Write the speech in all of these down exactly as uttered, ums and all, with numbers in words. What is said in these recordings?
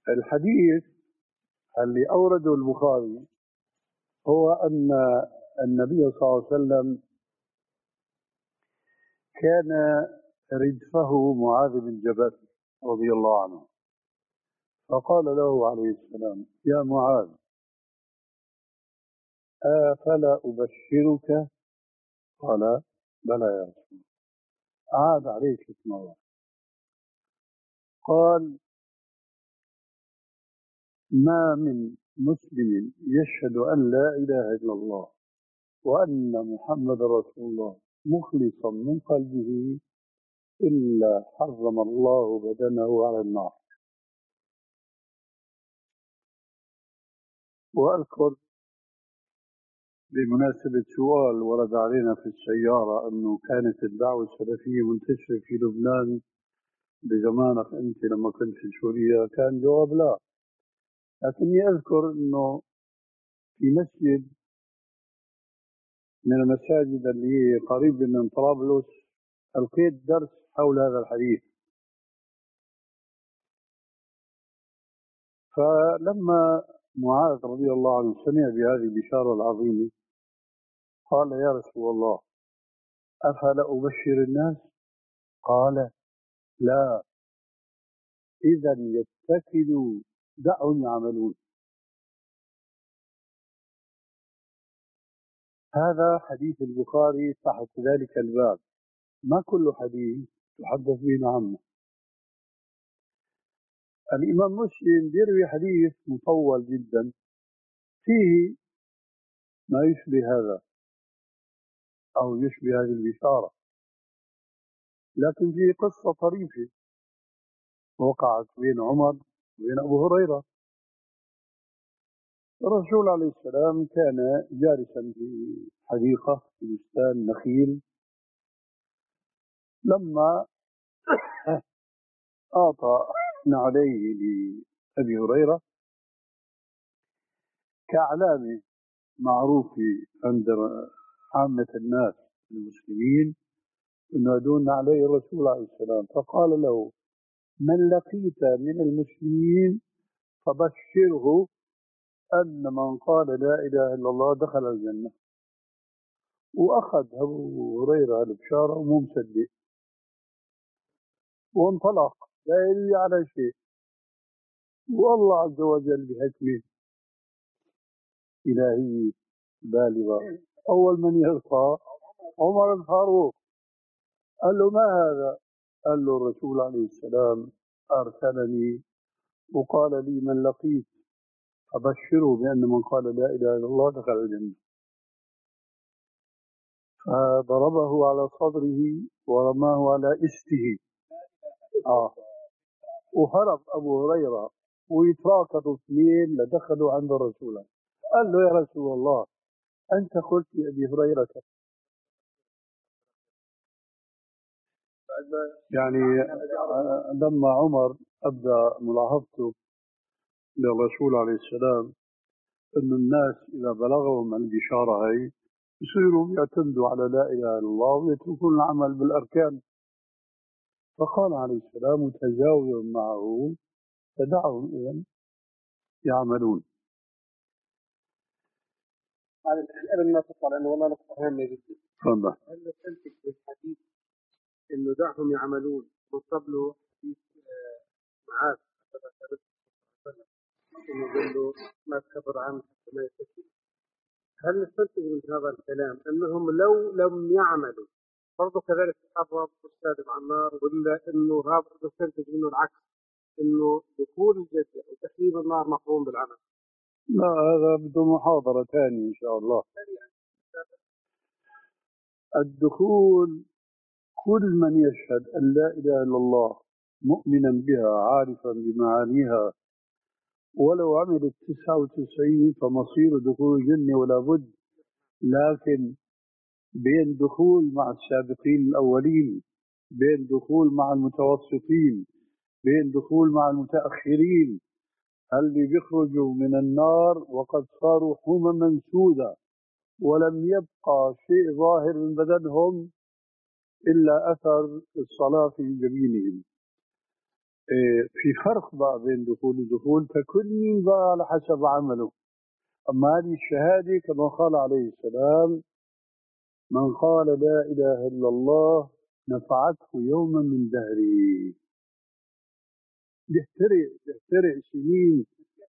الحديث اللي أورده البخاري هو أن النبي صلى الله عليه وسلم كان ردفه معاذ بن جبل رضي الله عنه، فقال له عليه السلام: يا معاذ، أفلا أبشرك؟ قال: بلى يا رسول الله. عاد عليه ثلاث مرات. قال: ما من مسلم يشهد أن لا إله إلا الله وأن محمد رسول الله مخلصا من قلبه إلا حرم الله بدنه على النار. وأذكر بمناسبة سؤال ورد علينا في السيارة أنه كانت الدعوة السلفية منتشرة في لبنان بزمانك أنت لما كنت في سوريا، كان جواب لا. لكني أذكر أنه في مسجد من المساجد اللي هي قريبة من طرابلس ألقيت درس حول هذا الحديث. فلما معاذ رضي الله عنه سمع بهذه البشارة العظيمة قال: يا رسول الله، أفلا أبشر الناس؟ قال: لا، إذا يتكلوا، دعهم يعملون. هذا حديث البخاري تحت ذلك الباب. ما كل حديث تحدث به عامة. الإمام مسلم يروي حديث مطول جدا فيه ما يشبه هذا أو يشبه هذه البشارة، لكن فيه قصة طريفة وقعت بين عمر وبين أبو هريرة. الرسول عليه السلام كان جالسا في حديقة في بستان نخيل، لما أعطى عليه لأبي هريرة كعلامة معروفة عند عامة الناس المسلمين ينادون عليه الرسول عليه السلام، فقال له: من لقيت من المسلمين فبشره أن من قال لا إله إلا الله دخل الجنة. وأخذ أبو هريرة البشارة ومو مصدق وانطلق لا يدري على شيء. والله عز وجل بحكمه إلهية بالغة أول من يلقى عمر الفاروق. قال له: ما هذا؟ قال له: الرسول عليه السلام أرسلني وقال لي من لقيت أبشره بأن من قال لا إله إلا الله دخل الجنة. فضربه على صدره ورماه على إسته. آه. وهرب أبو هريرة ويتراكضوا اثنين لدخلوا عند الرسول. قال له: يا رسول الله، أنت قلت لأبي هريرة. يعني لما عمر أبدأ ملاحظته للرسول عليه السلام أن الناس إذا بلغهم البشارة هي يصيروا يعتمدوا على لا إله إلا الله ويتركون العمل بالأركان، فقال عليه السلام متجاوزا معه: فدعهم إذن يعملون. هذا قبل ما تطلع لأنه والله نقطة مهمة جدا. تفضل. هل نستنتج في الحديث إنه دعهم يعملون وصب له حديث معاذ إنه يقول له ما تكبر عنه حتى ما يتكل؟ هل نستنتج من هذا الكلام أنهم لو لم يعملوا برضو كذلك تقرب أستاذ عمار، ولا إنه هذا نستنتج منه العكس، إنه دخول الجنة وتحريم النار مقرون بالعمل؟ لا، هذا بده محاضرة ثانية إن شاء الله. الدخول كل من يشهد أن لا إله إلا الله مؤمنا بها عارفا بمعانيها ولو عمل التسعة وتسعين فمصير دخول الجنة ولا بد، لكن بين دخول مع السابقين الأولين، بين دخول مع المتوسطين، بين دخول مع المتأخرين، اللي بيخرجوا من النار وقد صاروا حمما سودا ولم يبقى شيء ظاهر من بدنهم إلا أثر الصلاة في جبينهم. إيه، في فرق بقى بين دخول ودخول، فكل مين بقى على حسب عمله. أما هذه الشهادة كما قال عليه السلام: من قال لا إله إلا الله نفعته يوما من دهره. بيحترق بيحترق سنين.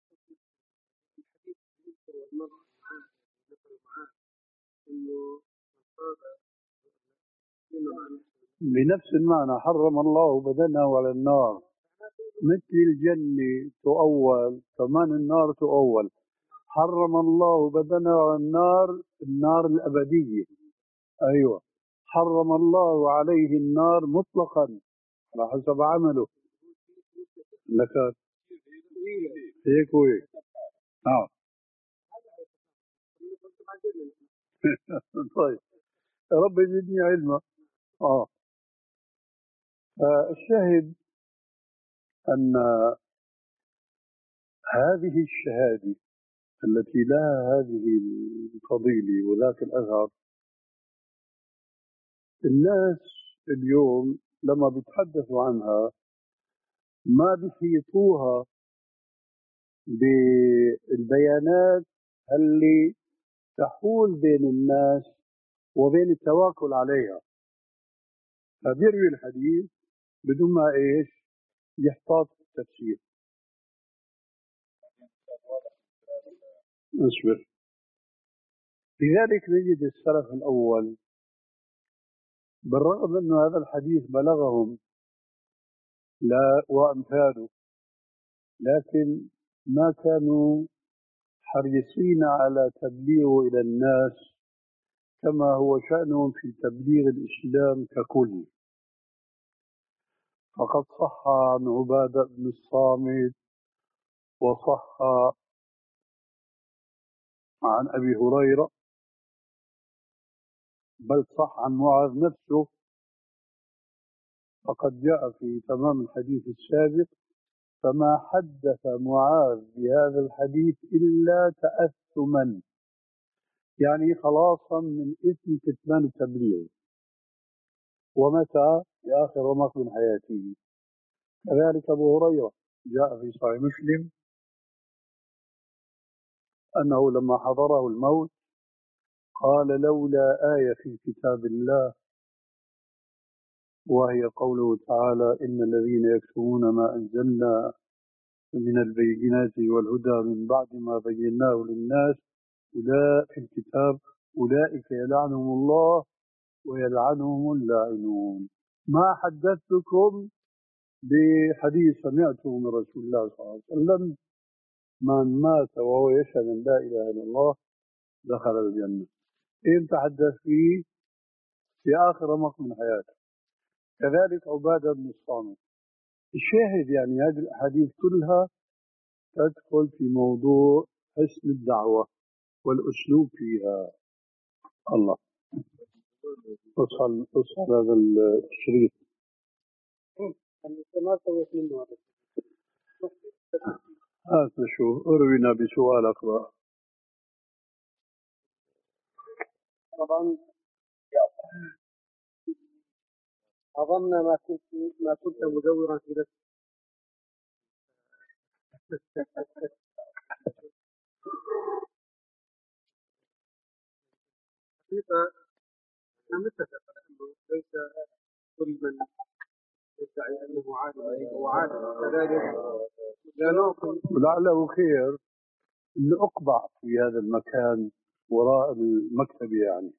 بنفس المعنى حرم الله بدنه على النار، مثل الجنة تؤول كمان النار تؤول. حرم الله بدنه على النار، النار الأبدية. أيوة، حرم الله عليه النار مطلقا على حسب عمله. لك هيك وهيك. آه. طيب، يا رب يزيدني علما. اه فالشاهد أن هذه الشهادة التي لها هذه الفضيلة وذاك الأثر، الناس اليوم لما بيتحدثوا عنها ما بيحيطوها بالبيانات اللي تحول بين الناس وبين التواكل عليها، فبيروي الحديث بدون ما ايش يحتاط التفسير. اصبر. لذلك نجد السلف الأول بالرغم أن هذا الحديث بلغهم لا وأمثاله، لكن ما كانوا حريصين على تبليغه إلى الناس كما هو شأنهم في تبليغ الإسلام ككل. فقد صح عن عبادة بن الصامت، وصح عن أبي هريرة، بل صح عن معاذ نفسه. فقد جاء في تمام الحديث السابق: فما حدث معاذ بهذا الحديث إلا تأثما، يعني خلاصا من إثم كتمان التبليغ. ومتى؟ في آخر رمق من حياته. كذلك أبو هريرة جاء في صحيح مسلم أنه لما حضره الموت قال: لولا آية في كتاب الله، وهي قوله تعالى: إن الذين يكتمون ما أنزلنا من البينات والهدى من بعد ما بيناه للناس أولئك في الكتاب أولئك يلعنهم الله ويلعنهم اللاعنون. ما حدثتكم بحديث سمعته من رسول الله صلى الله عليه وسلم: من مات وهو يشهد أن لا إله إلا الله دخل الجنة. إن تحدث فيه في آخر رمق من حياته. كذلك عبادة بن الصامت. الشاهد يعني هذه الأحاديث كلها تدخل في موضوع حسن الدعوة والأسلوب فيها. الله، اصل اصل هذا الشريط. ما سويت منه هذا. هات شو اروينا بسؤال اقرا. طبعا أظن ما كنت ما كنت مدورا في نفسي. حقيقة أنا متفق أنه ليس كل من يدعي أنه عالم هو عالم، كذلك لا نعطي. ولعله خير اني اقبع في هذا المكان وراء المكتب يعني.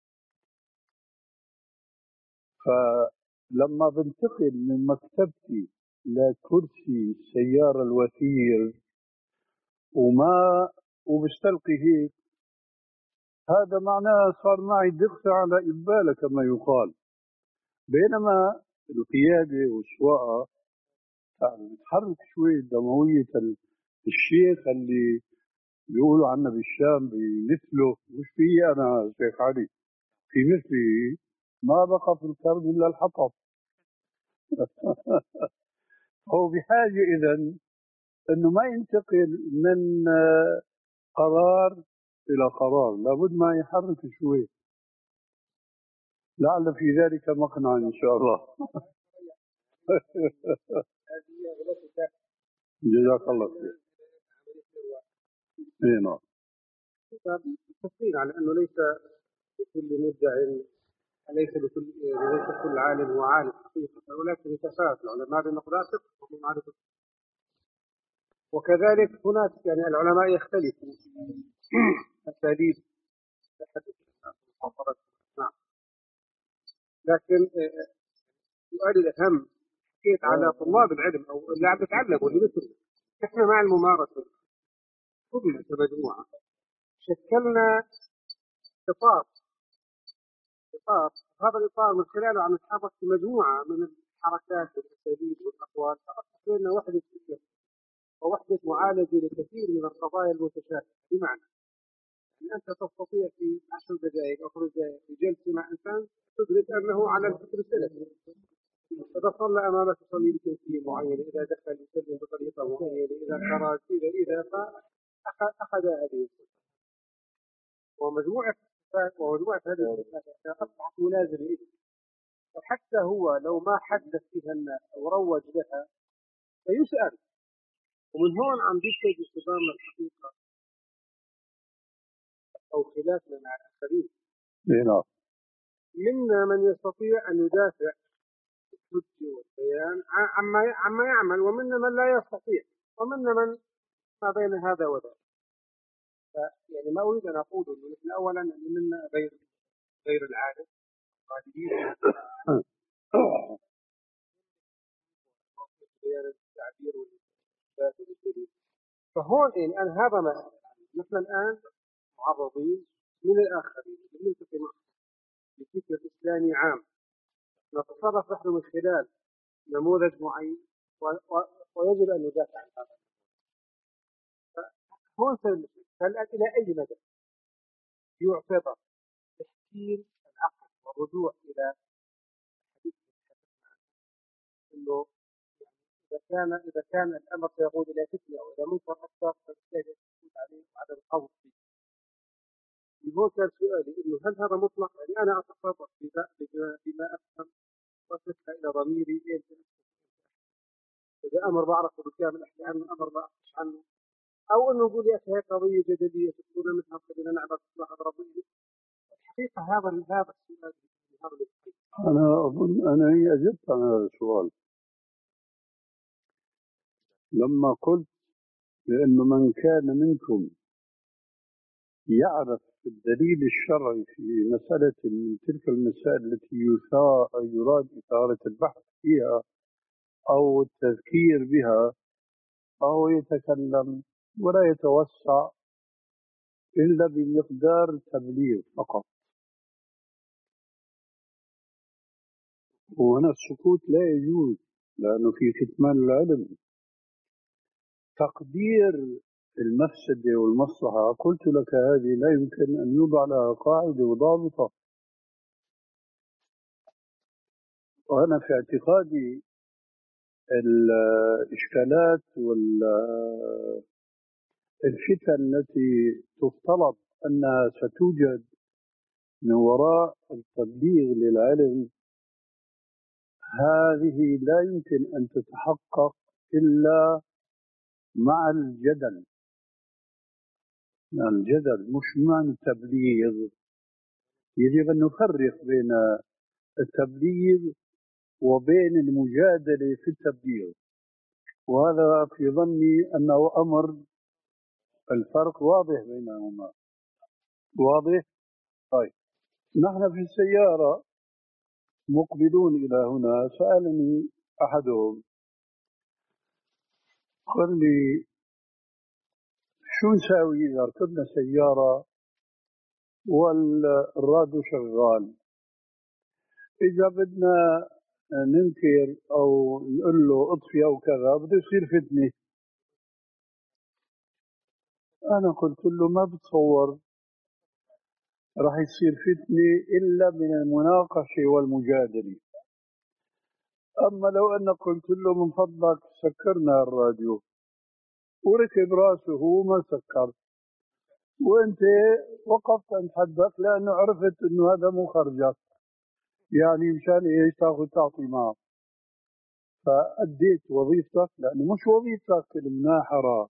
فلما بنتقل من مكتبتي لكرسي السيارة الوثير وما وبستلقي هيك، هذا معناه صار معي دغسة على إبالة كما يقال. بينما القيادة والسواقة بتحرك شوي دموية الشيخ اللي بيقولوا عنه بالشام بمثله. مش في أنا شيخ علي في مثلي ما بقى في الكرب إلا الحطب. هو بحاجة إذن أنه ما ينتقل من قرار إلى قرار، لابد ما يحرك شوي. لعل في ذلك مقنع إن شاء الله. هذه أغلبها جزاك الله خير. اي نعم. تفصيل على أنه ليس لكل مدع، ليس لكل ليس كل عالم هو عالم حقيقة، ولكن يتفاوت العلماء بمقدار فقه ومعرفة. وكذلك هناك يعني العلماء يختلفوا في أساليب التحدث والمحاضرة. نعم. لكن السؤال الأهم حكيت على طلاب العلم أو اللي عم يتعلموا اللي مثل احنا مع الممارسة كلنا كمجموعة شكلنا إطار إطار هذا الإطار من خلاله عم نتحرك في مجموعة من الحركات والأساليب والأقوال، فأصبح لنا وحدة فكر ووحدة معالجة لكثير من القضايا المتشابهة. بمعنى أن أنت تستطيع في عشر دقائق أو خمس دقائق في جلسة مع إنسان تدرك أنه على الفكر السلفي. إذا صلى أمامك يصلي بكيفية معينة، إذا دخل يسلم بطريقة معينة، إذا خرج إذا إذا فأخذ هذه الصفة ومجموعة الصفات ومجموعة هذه الصفات أصبحت ملازمة إليه. وحتى هو لو ما حدث فيها الناس أو روج لها فيسأل. ومن هون عم بيبتدي صدامنا الحقيقة أو خلافنا مع الآخرين. نعم. منا من يستطيع أن يدافع بالحجة والبيان عما عما يعمل، ومنا من لا يستطيع، ومنا من ما بين هذا وذاك. يعني ما أريد أن أقول أنه نحن أولا أن منا غير غير العالم غالبين التعبير والإثبات والدليل. فهون يعني أنا هذا ما نحن الآن معرضين من الآخرين نلتقي معهم بفكر إسلامي عام، نتصرف نحن من خلال نموذج معين ويجب أن ندافع عن هذا. هون سنلتقي. فالآن إلى أي مدى يعتبر تشكيل العقل والرجوع إلى حديث إنه إذا كان إذا كان الأمر سيقود إلى فتنة أو إلى منكر أكثر فبالتالي يكون عليه عدم القول فيه. هو كان سؤالي إنه هل هذا مطلق؟ يعني أنا أتصرف بما بما, بما أفهم وأتركها إلى ضميري. إذا أمر بعرفه بالكامل أحكي عنه، أمر ما أحكيش عنه، أو إنه نقول يا أخي هي قضية جدلية تكون منها خلينا نعبد مصلحة ربنا. الحقيقة هذا هذا السؤال هذا أنا أظن أنني أجبت عن هذا السؤال لما قلت لأنه من كان منكم يعرف الدليل الشرعي في مسألة من تلك المسائل التي يراد إثارة البحث فيها أو التذكير بها، فهو يتكلم ولا يتوسع إلا بمقدار تبليغ فقط. وهنا السكوت لا يجوز لأنه في كتمان العلم. تقدير المفسدة والمصلحة قلت لك هذه لا يمكن أن يوضع لها قاعدة وضابطة. وأنا في اعتقادي الإشكالات والفتن التي تفترض أنها ستوجد من وراء التبليغ للعلم هذه لا يمكن أن تتحقق إلا مع الجدل. مع الجدل مش مع التبليغ. يجب أن نفرق بين التبليغ وبين المجادلة في التبليغ، وهذا في ظني أنه أمر الفرق واضح بينهما. واضح؟ طيب، نحن في السيارة مقبلون إلى هنا، سألني أحدهم قال لي شو نساوي إذا ركبنا سيارة والراديو شغال؟ إذا بدنا ننكر أو نقول له اطفي أو كذا بده يصير فتنة. أنا قلت له ما بتصور راح يصير فتنة إلا من المناقشة والمجادلة. أما لو أنا قلت له من فضلك سكرنا الراديو وركب راسه هو ما سكر وأنت وقفت أن تحدث لأنه عرفت أنه هذا مو خرجك، يعني مشان إيش تاخذ تعطي معه. فأديت وظيفتك، لأنه مش وظيفتك المناحرة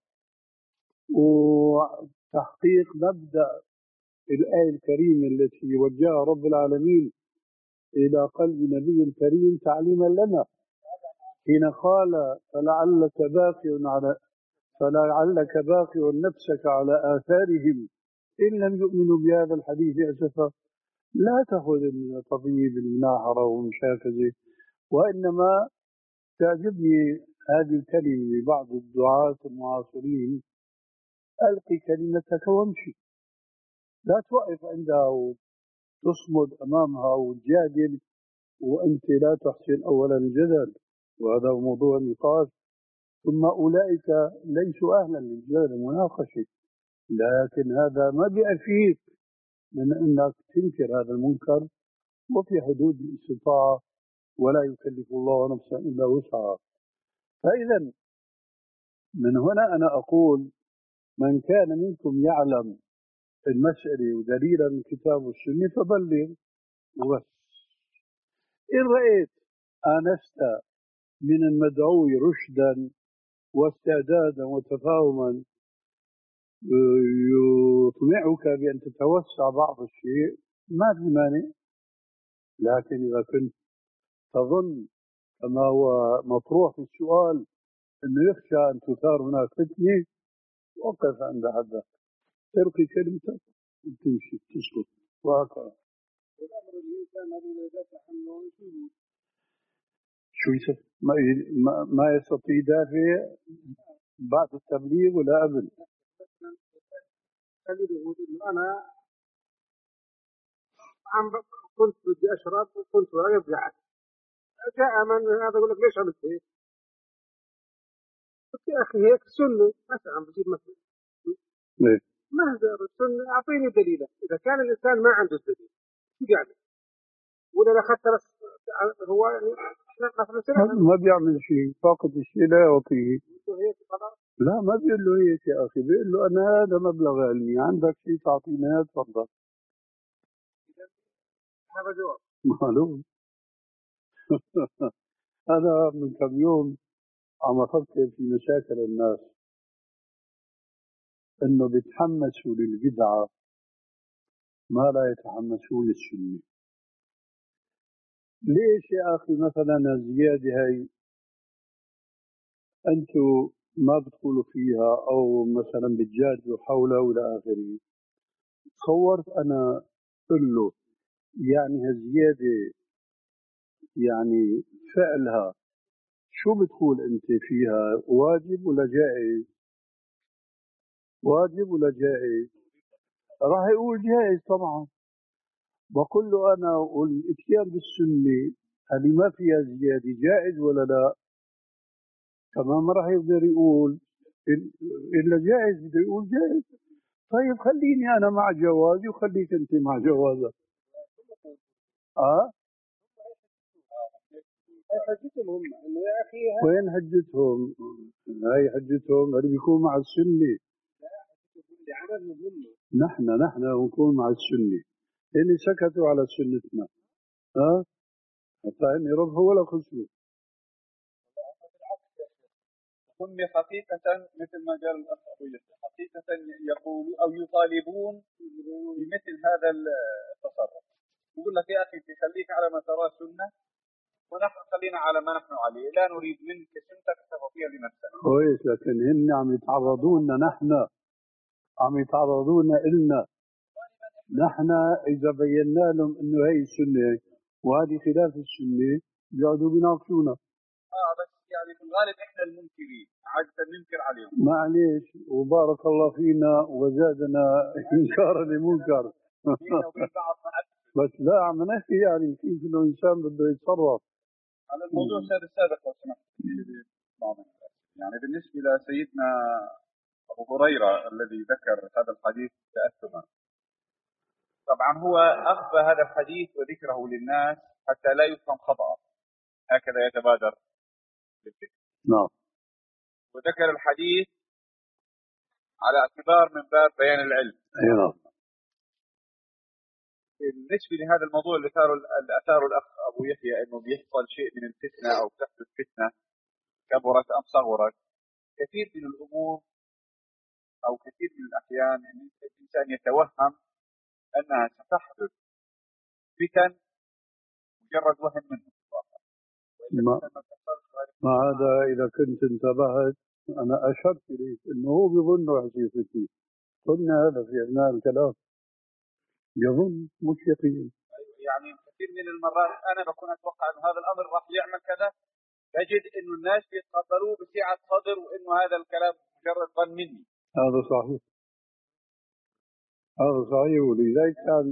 وتحقيق مبدأ الآية الكريمة التي وجهها رب العالمين إلى قلب نبي الكريم تعليما لنا، حين قال فلعلك باقي على فلعلك باقي نفسك على آثارهم إن لم يؤمنوا بهذا الحديث أسفا. لا تأخذ الطبيب المناحرة ومشاكسة، وإنما تعجبني هذه الكلمة لبعض الدعاة المعاصرين: ألقي كلمتك وامشي. لا توقف عندها وتصمد أمامها وتجادل وأنت لا تحسن أولا الجدل، وهذا موضوع نقاش. ثم أولئك ليسوا أهلا للجدل المناقشة، لكن هذا ما بيأفيك من أنك تنكر هذا المنكر وفي حدود الاستطاعة، ولا يكلف الله نفسا إلا وسعها. فإذا من هنا أنا أقول: من كان منكم يعلم المسألة ودليلا من كتاب والسنة فبلغ. وبس. إن رأيت آنست من المدعو رشدا واستعدادا وتفاهما يطمعك بأن تتوسع بعض الشيء، ما في مانع. لكن إذا كنت تظن كما هو مطروح في السؤال أنه يخشى أن تثار هناك فتنة، وقف عند حدك، تلقي كلمتك وتمشي تسكت، وهكذا. شو يصير؟ ما ما يستطيع يدافع بعد التبليغ ولا قبل؟ أنا عم كنت بدي أشرب وكنت واقف قاعد، جاء من هذا يقول لك ليش عملت هيك؟ قلت يا أخي هيك سنة، بس عم بجيب مثل ليه؟ مهزر السنة. أعطيني دليلا. إذا كان الإنسان ما عنده دليل شو يعني؟ ولا أخذت بس هو يعني مثلا ما بيعمل شيء، فاقد الشيء لا يعطيه. لا، ما بيقول له هيك يا أخي، بيقول له أنا هذا مبلغ علمي، عندك شيء تعطيناه تفضل. هذا جواب معلوم. أنا من كم يوم عم أفكر في مشاكل الناس، إنه بيتحمسوا للبدعة ما لا يتحمسوا للسنة. ليش يا أخي مثلا الزيادة هاي أنتوا ما بتقولوا فيها، أو مثلا بتجادلوا حولها وإلى آخره؟ تصورت أنا قل له يعني هالزيادة يعني فعلها شو بتقول أنت فيها، واجب ولا جائز؟ واجب ولا جائز؟ راح يقول جائز طبعا. بقول له أنا والإتيان بالسنة هذه ما فيها زيادة، جائز ولا لا؟ كمان ما راح يقدر يقول إلا جائز، بده يقول جائز. طيب خليني أنا مع جوازي وخليك أنت مع جوازك. أه؟ حجتهم هم انه يا اخي وين حجتهم؟ هاي حجتهم اللي بيكون مع السنة. نحن نحن نكون مع السنة، اللي سكتوا على سنتنا. ها أه؟ حتى إني ربه ولا خسروا. هم حقيقة مثل ما قال الأخ أبو يسر، حقيقة يقولوا أو يطالبون بمثل هذا التصرف. يقول لك يا أخي خليك على ما تراه سنة، ونحن خلينا على ما نحن عليه، لا نريد منك سنتك تستطيع لنفسك. كويس، لكن هن عم يتعرضون نحن، عم يتعرضون إلنا نحن. إذا بينا لهم إنه هي السنة وهذه خلاف السنة بيقعدوا بيناقشونا. آه بس يعني في الغالب إحنا المنكرين، عادة ننكر عليهم. معليش، وبارك الله فينا وزادنا إنكارا لمنكر. بس لا عم نحكي يعني كيف الإنسان بده يتصرف على الموضوع سيد السابق لو سمحت. يعني بالنسبة لسيدنا أبو هريرة الذي ذكر هذا الحديث تأثما، طبعا هو أخفى هذا الحديث وذكره للناس حتى لا يفهم خطأ، هكذا يتبادر للذكر. نعم. وذكر الحديث على اعتبار من باب بيان العلم. نعم. بالنسبة لهذا الموضوع اللي أثاره اللي أثاره الأخ أبو يحيى إنه بيحصل شيء من الفتنة أو تحدث فتنة كبرت أم صغرت، كثير من الأمور أو كثير من الأحيان إن الإنسان يتوهم أنها ستحدث فتن مجرد وهم منه. ما, ما هذا إذا كنت انتبهت أنا أشرت إليك إنه هو بيظن راح يصير فتنة، قلنا هذا في أثناء الكلام، يظن مش يقين. يعني كثير من المرات أنا بكون أتوقع أن هذا الأمر راح يعمل كذا، تجد إنه الناس بيتقبلوه بسعة صدر وإنه هذا الكلام مجرد ظن مني. هذا صحيح، هذا صحيح، ولذلك كان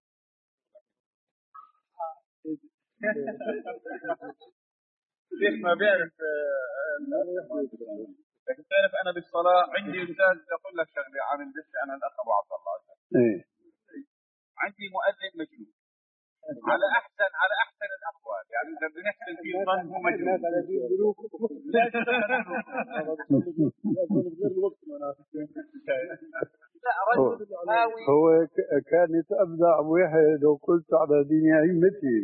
شيخ ما بيعرف. لكن تعرف أنا بالصلاة عندي أستاذ أقول لك شغلة عن البث أنا الأخ أبو عبد الله. إيه. عندي مؤذن مجنون على أحسن على أحسن الأقوال، يعني إذا بدنا نحسن فيه ظن هو مجنون. هو كان يتأبدع أبو يحيى لو قلت على دين أئمته.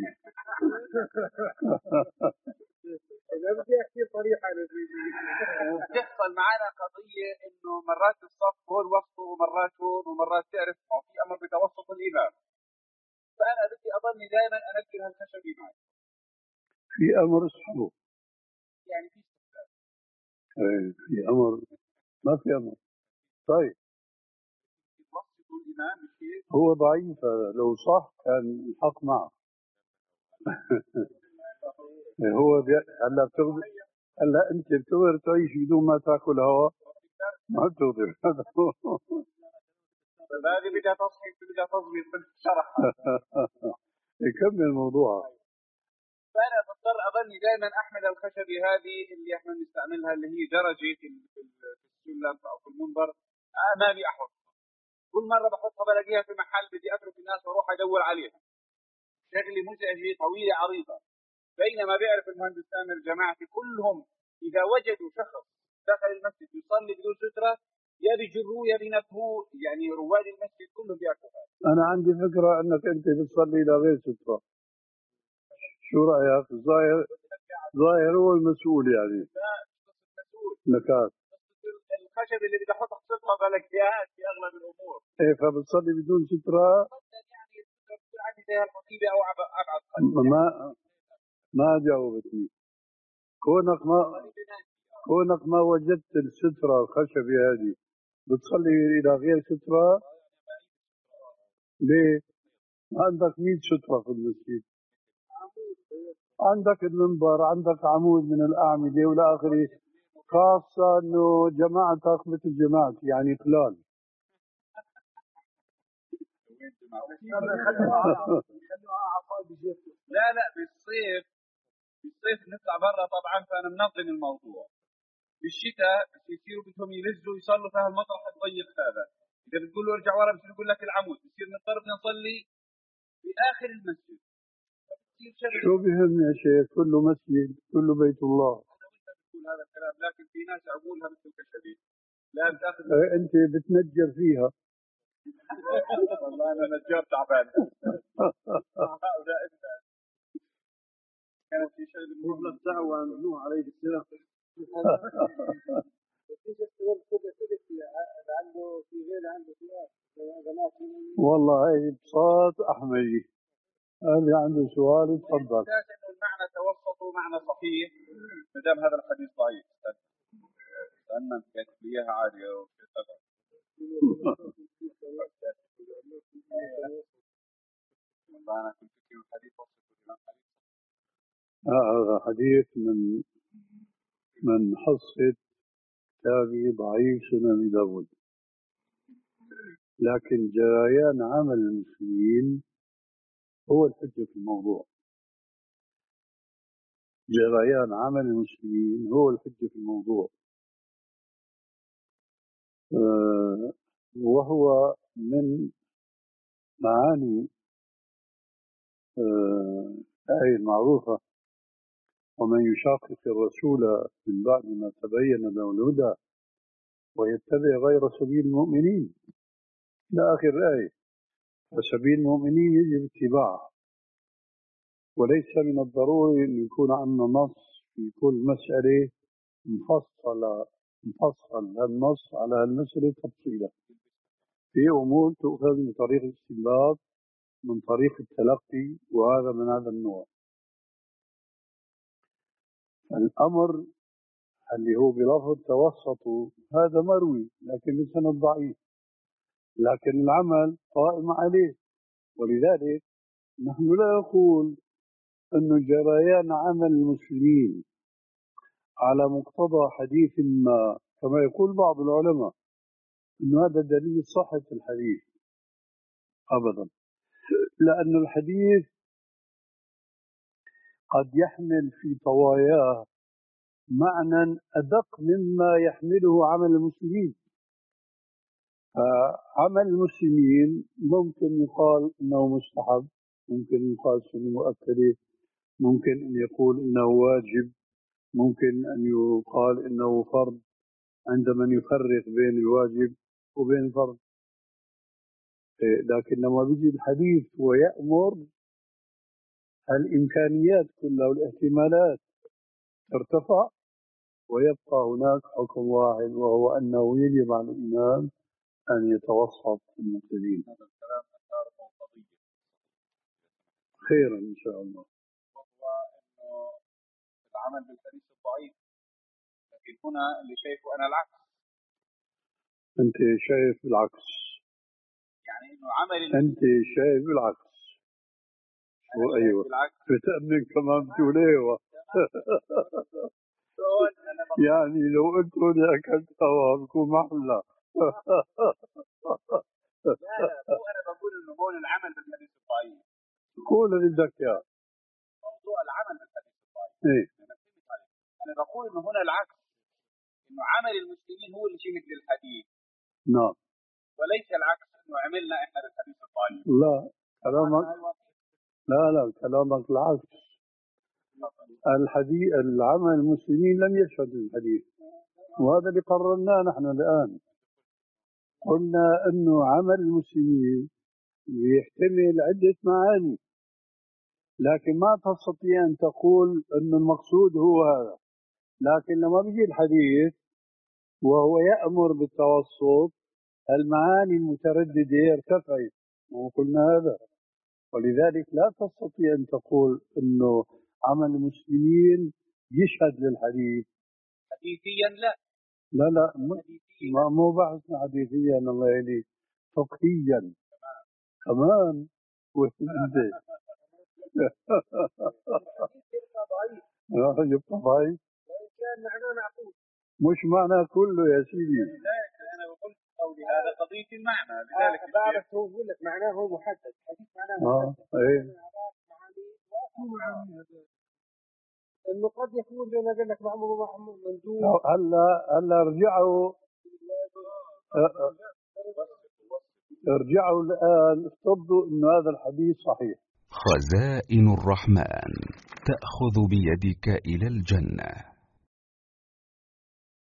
أنا بدي أحكي صريحة على وبتحصل معنا قضية إنه مرات الصف هون وسطه ومرات هون ومرات تعرف أو في أمر بتوسط الإمام، فأنا بدي أظني دائما أنزل هالخشبي معي. في أمر الصفوف يعني في استثناء. إيه في أمر، ما في أمر. طيب هو ضعيف هذا، لو صح كان الحق معه. هو هلا بتقدر هلا انت بتقدر تعيش بدون ما تاكل هواء؟ ما بتقدر. هذه بدها تصحيح بدها تضبيط بالشرح. يكمل الموضوع. فانا بضطر اظني دائما احمل الخشبي هذه اللي احنا بنستعملها اللي هي درجه في السلم او في المنبر امامي احط. كل مره بحطها بلاقيها في محل بدي اترك الناس واروح ادور عليها. شغله مزعجه طويله عريضه. بينما بيعرف المهندس سامر جماعتي كلهم اذا وجدوا شخص دخل المسجد يصلي بدون ستره يا بيجروه يا بينبهوه، يعني رواد المسجد كلهم بيعرفوا. انا عندي فكره انك انت بتصلي الى غير ستره. شو رايك؟ ظاهر ظاهر هو المسؤول يعني. لا مسؤول. نكات. الخشب اللي بدي احطه ستره بلاقيهاش في اغلب الامور. ايه فبتصلي بدون ستره؟ يعني الستره عندي زي الخطيبه او ابعد. ما ما جاوبتني. كونك ما كونك ما وجدت الستره الخشبي هذه بتصلي الى غير ستره؟ ليه؟ عندك مئة ستره في المسجد، عندك المنبر، عندك عمود من الاعمده والى اخره، خاصه انه جماعتك مثل جماعتي يعني خلال. لا لا بالصيف بالصيف نطلع برا طبعا فانا منظم الموضوع. بالشتاء يصيروا بدهم يلزوا يصلوا في هالمطرح الضيق هذا، اذا بتقول له ارجع ورا بصير يقول لك العمود، بصير نضطر بدنا نصلي في اخر المسجد. شو بهم يا شيخ؟ كله مسجد كله بيت الله. انا وانت بتقول هذا الكلام لكن في ناس عقولها مثل الكشبي لا بتاخذ. انت بتنجر فيها. والله انا نجار تعبان. كانت في شيء مبلغ دعوة نوح عليه السلام. والله هي بساط احمدي اللي عنده سؤال تفضل. المعنى توسطوا معنى صحيح ما دام هذا الحديث ضعيف. استنى كانت اياها عادي او والله انا كنت في الحديث هذا حديث من من حصة كتابي ضعيف سنن أبي داود، لكن جريان عمل المسلمين هو الحجة في الموضوع. جريان عمل المسلمين هو الحجة في الموضوع. أه وهو من معاني أه الآية المعروفة: ومن يشاقق الرسول من بعد ما تبين له الهدى ويتبع غير سبيل المؤمنين إلى آخر الآية. وسبيل المؤمنين يجب اتباعه، وليس من الضروري أن يكون عندنا نص في كل مسألة مفصل مفصل النص على المسألة تفصيلا. في أمور تؤخذ من طريق الاستنباط، من طريق التلقي، وهذا من هذا النوع. الأمر اللي هو بلفظ توسطوا هذا مروي لكن بسند ضعيف، لكن العمل قائم عليه. ولذلك نحن لا نقول أن جريان عمل المسلمين على مقتضى حديث ما كما يقول بعض العلماء أن هذا دليل صحة الحديث، أبدا. لأن الحديث قد يحمل في طواياه معنى أدق مما يحمله عمل المسلمين. عمل المسلمين ممكن يقال إنه مستحب، ممكن يقال سنة مؤكدة، ممكن أن يقول إنه واجب، ممكن أن يقال إنه فرض عند من يفرق بين الواجب وبين الفرض. لكن لما بيجي الحديث ويأمر، الإمكانيات كلها والاحتمالات ترتفع، ويبقى هناك حكم واحد وهو أنه يجب على الإمام أن يتوسط في المبتدئين. خيرا إن شاء الله. وهو أنه العمل بالحديث الضعيف، لكن هنا اللي شايفه أنا العكس. أنت شايف العكس؟ يعني إنه عمل أنت شايف العكس. وأيوة بتأمن كمان بتقول أيوة. يعني لو قلت لي أكلت هوا بكون محلى. لا لا مو أنا بقول إنه هون العمل بالحديث الضعيف. قول اللي بدك إياه. موضوع العمل بالحديث الضعيف. إيه. أنا بقول إنه هنا العكس، إنه عمل المسلمين هو اللي شهد للحديث. نعم. وليس العكس إنه عملنا إحنا بالحديث الضعيف. لا كلامك لا لا كلامك العكس. الحديث العمل المسلمين لم يشهد للحديث، وهذا اللي قررناه نحن الآن. قلنا أنه عمل المسلمين يحتمل عدة معاني، لكن ما تستطيع أن تقول أن المقصود هو هذا. لكن لما بيجي الحديث وهو يأمر بالتوسط، المعاني المترددة ارتفعت، وقلنا هذا. ولذلك لا تستطيع أن تقول أنه عمل المسلمين يشهد للحديث حديثيا. لا لا لا ما مو بحثنا حديثيا، الله يهديك، فقهيا كمان. وانت يبقى ضعيف، مش معنى كله يا سيدي. انا بقول قولي هذا قضيه المعنى، لذلك آه بعرف هو بقول لك معناه هو محدد، حديث معناه اه ايه انه قد يكون زي ما قال لك معمول معمول مندوب. هلا هلا رجعوا ارجعوا الآن افترضوا انه هذا الحديث صحيح. خزائن الرحمن تأخذ بيدك إلى الجنة.